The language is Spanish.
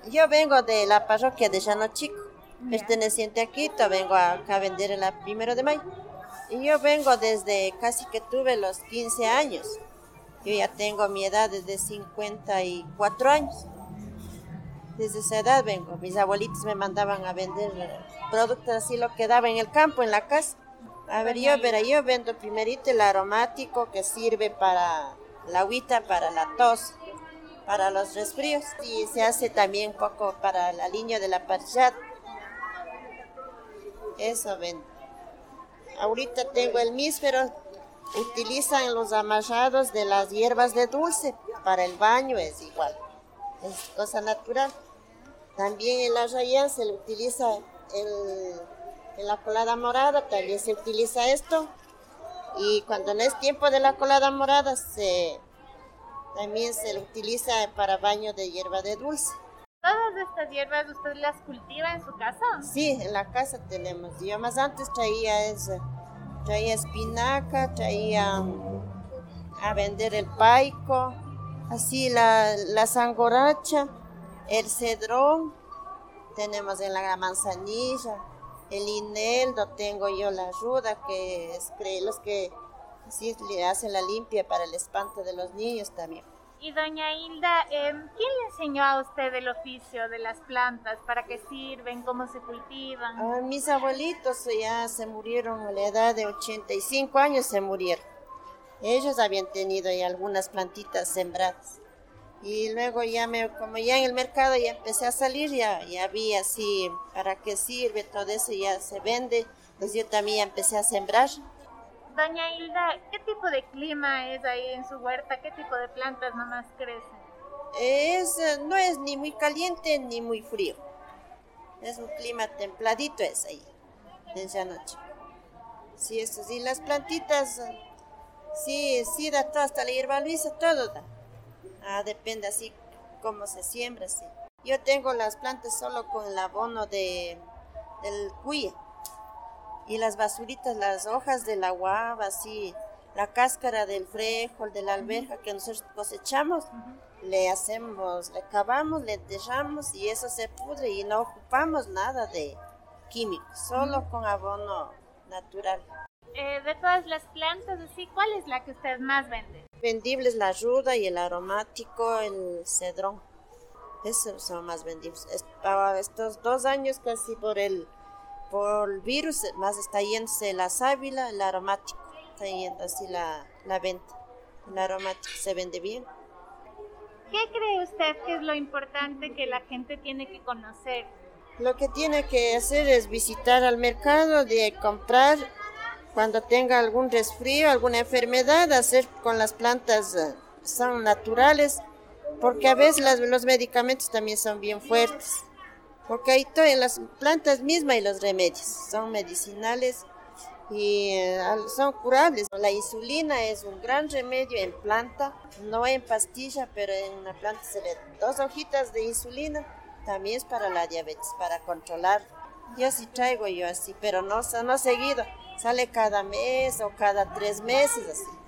Yo vengo de la parroquia de Llano Chico, Ya. perteneciente a Quito, vengo acá a vender en la 1 de mayo. Y yo vengo desde casi que tuve los 15 años. Yo ya tengo mi edad desde 54 años. Desde esa edad vengo. Mis abuelitos me mandaban a vender productos así lo que daba en el campo, en la casa. A ver, Doña pero Hilda. yo vendo primerito el aromático que sirve para la agüita, para la tos, para los resfríos. Y se hace también poco para la línea de la parchada. Eso vendo. Ahorita tengo el mísfero. Utilizan los amarrados de las hierbas de dulce. Para el baño es igual. Es cosa natural. También en la rayán se le utiliza en la colada morada, también se utiliza esto. Y cuando no es tiempo de la colada morada, también se le utiliza para baño de hierba de dulce. ¿Todas estas hierbas usted las cultiva en su casa? Sí, en la casa tenemos. Yo más antes traía espinaca, traía a vender el paico, así la sangoracha, el cedrón, tenemos en la manzanilla, el ineldo, tengo yo la ruda, que es los que sí le hacen la limpia para el espanto de los niños también. Y doña Hilda, ¿quién le enseñó a usted el oficio de las plantas? ¿Para qué sirven? ¿Cómo se cultivan? Mis abuelitos ya se murieron a la edad de 85 años, se murieron. Ellos habían tenido ya algunas plantitas sembradas. Y luego como ya en el mercado ya empecé a salir, ya vi así para qué sirve, todo eso ya se vende. Pues yo también empecé a sembrar. Doña Hilda, ¿qué tipo de clima es ahí en su huerta? ¿Qué tipo de plantas nomás crecen? No es ni muy caliente ni muy frío. Es un clima templadito es ahí, en esa noche. Sí, eso sí, las plantitas, sí da todo, hasta la hierba luisa, todo da. Depende así cómo se siembra, sí. Yo tengo las plantas solo con el abono del cuy y las basuritas, las hojas de la guava, así, la cáscara del frijol, de la alberja que nosotros cosechamos, le cavamos, le enterramos y eso se pudre y no ocupamos nada de químicos, solo con abono natural. De todas las plantas, así, ¿cuál es la que usted más vende? Vendibles la ruda y el aromático, el cedrón. Esos son más vendibles. Estos 2 años casi por el virus, más está yéndose la sábila, el aromático. Está yendo así la venta. El aromático se vende bien. ¿Qué cree usted que es lo importante que la gente tiene que conocer? Lo que tiene que hacer es visitar al mercado, de comprar cuando tenga algún resfrío, alguna enfermedad, hacer con las plantas, son naturales, porque a veces los medicamentos también son bien fuertes, porque ahí en las plantas mismas y los remedios son medicinales y son curables. La insulina es un gran remedio en planta, no en pastilla, pero en una planta se le 2 hojitas de insulina, también es para la diabetes, para controlar. Yo sí traigo yo así, pero no seguido, sale cada mes o cada 3 meses así.